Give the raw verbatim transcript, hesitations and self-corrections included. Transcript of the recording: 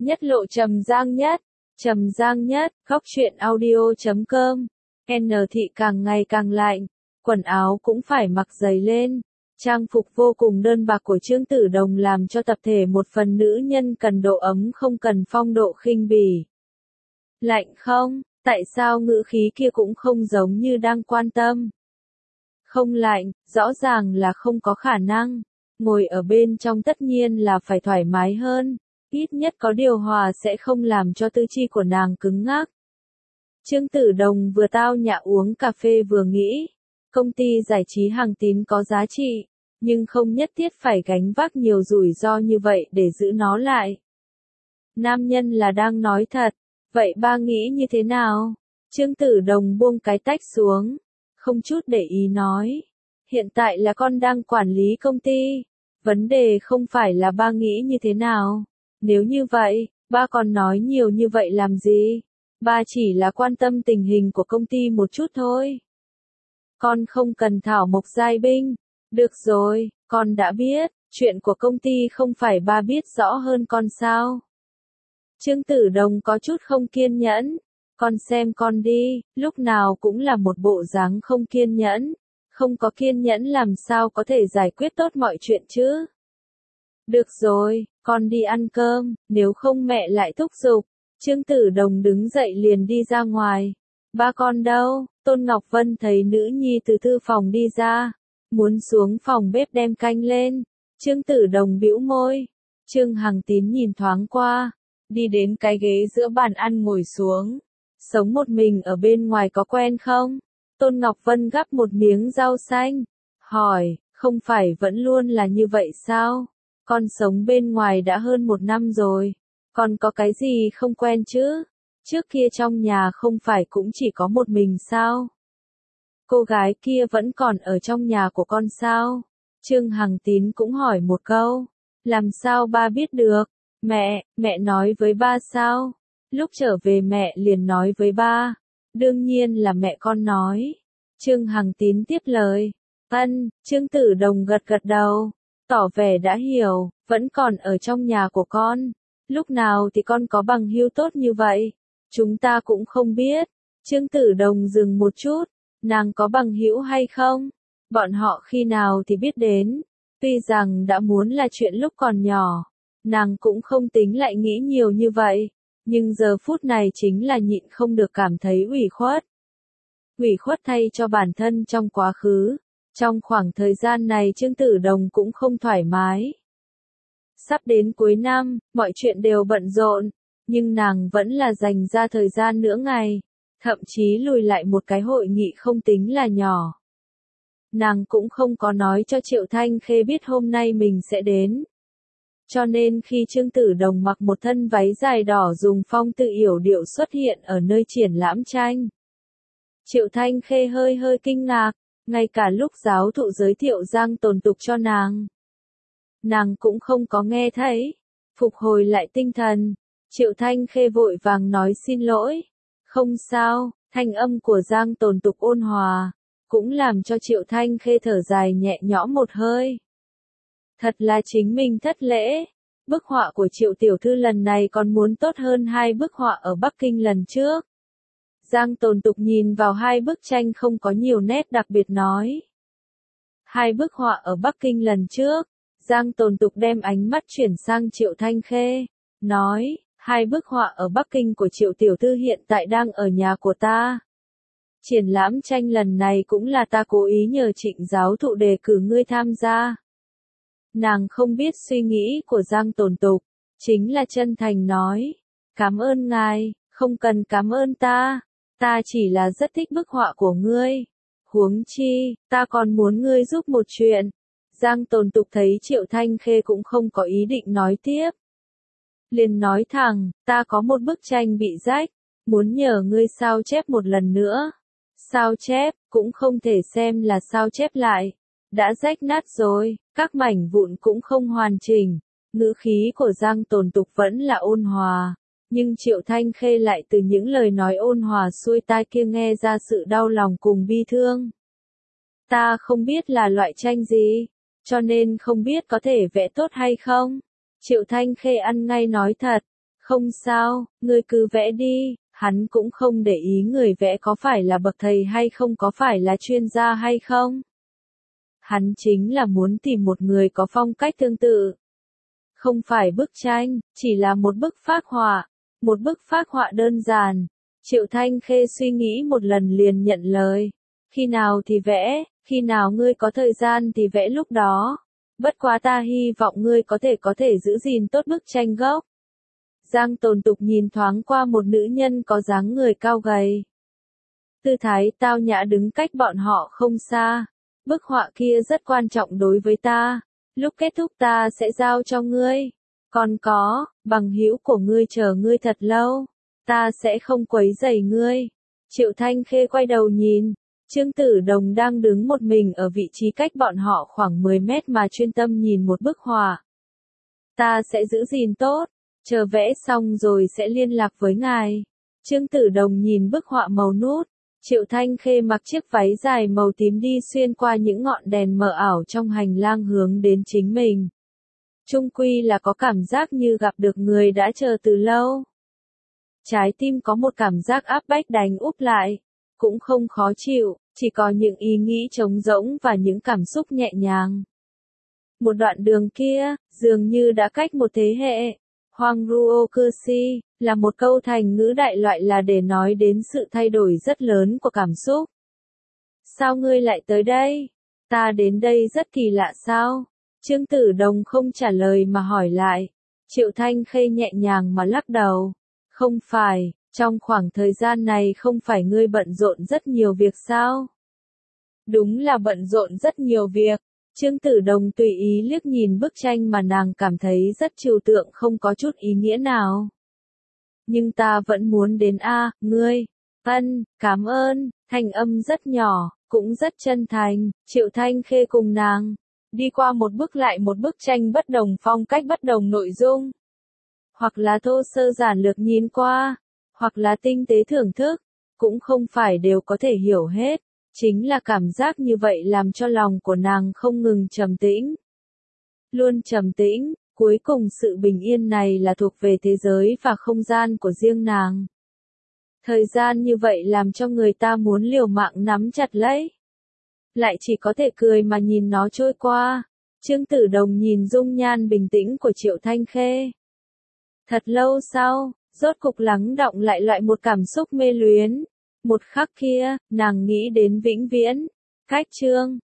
Nhất lộ Trầm Giang Nhất, Trầm Giang Nhất, góc truyện audio chấm com. N thị càng ngày càng lạnh, quần áo cũng phải mặc dày lên. Trang phục vô cùng đơn bạc của Trương Tử Đồng làm cho tập thể một phần nữ nhân cần độ ấm không cần phong độ khinh bỉ. Lạnh không? Tại sao ngữ khí kia cũng không giống như đang quan tâm? Không lạnh, rõ ràng là không có khả năng. Ngồi ở bên trong tất nhiên là phải thoải mái hơn. Ít nhất có điều hòa sẽ không làm cho tư chi của nàng cứng ngắc. Trương Tử Đồng vừa tao nhã uống cà phê vừa nghĩ. Công ty giải trí Hằng Tín có giá trị, nhưng không nhất thiết phải gánh vác nhiều rủi ro như vậy để giữ nó lại. Nam nhân là đang nói thật, vậy ba nghĩ như thế nào? Trương Tử Đồng buông cái tách xuống, không chút để ý nói. Hiện tại là con đang quản lý công ty, vấn đề không phải là ba nghĩ như thế nào. Nếu như vậy, ba còn nói nhiều như vậy làm gì? Ba chỉ là quan tâm tình hình của công ty một chút thôi. Con không cần thảo mộc giai binh. Được rồi, con đã biết, chuyện của công ty không phải ba biết rõ hơn con sao? Trương Tử Đồng có chút không kiên nhẫn. Con xem con đi, lúc nào cũng là một bộ dáng không kiên nhẫn. Không có kiên nhẫn làm sao có thể giải quyết tốt mọi chuyện chứ? Được rồi, con đi ăn cơm, nếu không mẹ lại thúc giục. Trương Tử Đồng đứng dậy liền đi ra ngoài. Ba con đâu? Tôn Ngọc Vân thấy nữ nhi từ thư phòng đi ra, muốn xuống phòng bếp đem canh lên. Trương Tử Đồng bĩu môi. Trương Hằng Tín nhìn thoáng qua, đi đến cái ghế giữa bàn ăn ngồi xuống. Sống một mình ở bên ngoài có quen không? Tôn Ngọc Vân gắp một miếng rau xanh, hỏi, không phải vẫn luôn là như vậy sao? Con sống bên ngoài đã hơn một năm rồi, con có cái gì không quen chứ? Trước kia trong nhà không phải cũng chỉ có một mình sao? Cô gái kia vẫn còn ở trong nhà của con sao? Trương Hằng Tín cũng hỏi một câu. Làm sao ba biết được? Mẹ, mẹ nói với ba sao? Lúc trở về mẹ liền nói với ba. Đương nhiên là mẹ con nói. Trương Hằng Tín tiếp lời. Ân, Trương Tử Đồng gật gật đầu, tỏ vẻ đã hiểu, vẫn còn ở trong nhà của con. Lúc nào thì con có bằng hữu tốt như vậy? Chúng ta cũng không biết. Trương Tử Đồng dừng một chút. Nàng có bằng hữu hay không? Bọn họ khi nào thì biết đến. Tuy rằng đã muốn là chuyện lúc còn nhỏ, nàng cũng không tính lại nghĩ nhiều như vậy. Nhưng giờ phút này chính là nhịn không được cảm thấy ủy khuất. Ủy khuất thay cho bản thân trong quá khứ. Trong khoảng thời gian này Trương Tử Đồng cũng không thoải mái. Sắp đến cuối năm, mọi chuyện đều bận rộn, nhưng nàng vẫn là dành ra thời gian nửa ngày, thậm chí lùi lại một cái hội nghị không tính là nhỏ. Nàng cũng không có nói cho Triệu Thanh Khê biết hôm nay mình sẽ đến. Cho nên khi Trương Tử Đồng mặc một thân váy dài đỏ dùng phong tự yểu điệu xuất hiện ở nơi triển lãm tranh, Triệu Thanh Khê hơi hơi kinh ngạc, ngay cả lúc giáo thụ giới thiệu Giang Tồn Tục cho nàng, nàng cũng không có nghe thấy. Phục hồi lại tinh thần, Triệu Thanh Khê vội vàng nói xin lỗi. Không sao, thanh âm của Giang Tồn Tục ôn hòa, cũng làm cho Triệu Thanh Khê thở dài nhẹ nhõm một hơi. Thật là chính mình thất lễ. Bức họa của Triệu tiểu thư lần này còn muốn tốt hơn hai bức họa ở Bắc Kinh lần trước. Giang Tồn Tục nhìn vào hai bức tranh không có nhiều nét đặc biệt nói. Hai bức họa ở Bắc Kinh lần trước. Giang Tồn Tục đem ánh mắt chuyển sang Triệu Thanh Khê, nói, hai bức họa ở Bắc Kinh của Triệu tiểu thư hiện tại đang ở nhà của ta. Triển lãm tranh lần này cũng là ta cố ý nhờ Trịnh giáo thụ đề cử ngươi tham gia. Nàng không biết suy nghĩ của Giang Tồn Tục, chính là chân thành nói, cảm ơn ngài, không cần cảm ơn ta, ta chỉ là rất thích bức họa của ngươi. Huống chi, ta còn muốn ngươi giúp một chuyện. Giang Tồn Tục thấy Triệu Thanh Khê cũng không có ý định nói tiếp, liền nói thẳng, ta có một bức tranh bị rách, muốn nhờ ngươi sao chép một lần nữa. Sao chép, cũng không thể xem là sao chép lại, đã rách nát rồi, các mảnh vụn cũng không hoàn chỉnh. Ngữ khí của Giang Tồn Tục vẫn là ôn hòa, nhưng Triệu Thanh Khê lại từ những lời nói ôn hòa xuôi tai kia nghe ra sự đau lòng cùng bi thương. Ta không biết là loại tranh gì, cho nên không biết có thể vẽ tốt hay không. Triệu Thanh Khê ăn ngay nói thật, Không sao, ngươi cứ vẽ đi, hắn cũng không để ý người vẽ có phải là bậc thầy hay không, có phải là chuyên gia hay không. Hắn chính là muốn tìm một người có phong cách tương tự. Không phải bức tranh, chỉ là một bức phác họa. Một bức phác họa đơn giản. Triệu Thanh Khê suy nghĩ một lần liền nhận lời. Khi nào thì vẽ, khi nào ngươi có thời gian thì vẽ lúc đó. Bất quá ta hy vọng ngươi có thể có thể giữ gìn tốt bức tranh gốc. Giang Tồn Tục nhìn thoáng qua một nữ nhân có dáng người cao gầy. Tư thái tao nhã đứng cách bọn họ không xa. Bức họa kia rất quan trọng đối với ta. Lúc kết thúc ta sẽ giao cho ngươi. Còn có, bằng hữu của ngươi chờ ngươi thật lâu. Ta sẽ không quấy rầy ngươi. Triệu Thanh Khê quay đầu nhìn. Trương Tử Đồng đang đứng một mình ở vị trí cách bọn họ khoảng mười mét mà chuyên tâm nhìn một bức họa. Ta sẽ giữ gìn tốt. Chờ vẽ xong rồi sẽ liên lạc với ngài. Trương Tử Đồng nhìn bức họa màu nút. Triệu Thanh Khê mặc chiếc váy dài màu tím đi xuyên qua những ngọn đèn mờ ảo trong hành lang hướng đến chính mình. Chung quy là có cảm giác như gặp được người đã chờ từ lâu. Trái tim có một cảm giác áp bách đánh úp lại. Cũng không khó chịu, chỉ có những ý nghĩ trống rỗng và những cảm xúc nhẹ nhàng. Một đoạn đường kia, dường như đã cách một thế hệ. Hoang Ruo Kersi, là một câu thành ngữ đại loại là để nói đến sự thay đổi rất lớn của cảm xúc. Sao ngươi lại tới đây? Ta đến đây rất kỳ lạ sao? Trương Tử Đồng không trả lời mà hỏi lại. Triệu Thanh Khê nhẹ nhàng mà lắc đầu. Không phải, trong khoảng thời gian này không phải ngươi bận rộn rất nhiều việc sao? Đúng là bận rộn rất nhiều việc. Trương Tử Đồng tùy ý liếc nhìn bức tranh mà nàng cảm thấy rất trừu tượng, không có chút ý nghĩa nào. Nhưng ta vẫn muốn đến a, ngươi. Ân, cảm ơn, thanh âm rất nhỏ, cũng rất chân thành. Triệu Thanh Khê cùng nàng đi qua một bức lại một bức tranh bất đồng phong cách, bất đồng nội dung. Hoặc là thô sơ giản lược nhìn qua, hoặc là tinh tế thưởng thức, cũng không phải đều có thể hiểu hết. Chính là cảm giác như vậy làm cho lòng của nàng không ngừng trầm tĩnh. Luôn trầm tĩnh, cuối cùng sự bình yên này là thuộc về thế giới và không gian của riêng nàng. Thời gian như vậy làm cho người ta muốn liều mạng nắm chặt lấy. Lại chỉ có thể cười mà nhìn nó trôi qua. Trương Tử Đồng nhìn dung nhan bình tĩnh của Triệu Thanh Khê. Thật lâu sau, rốt cục lắng đọng lại loại một cảm xúc mê luyến. Một khắc kia, nàng nghĩ đến vĩnh viễn. Cách chương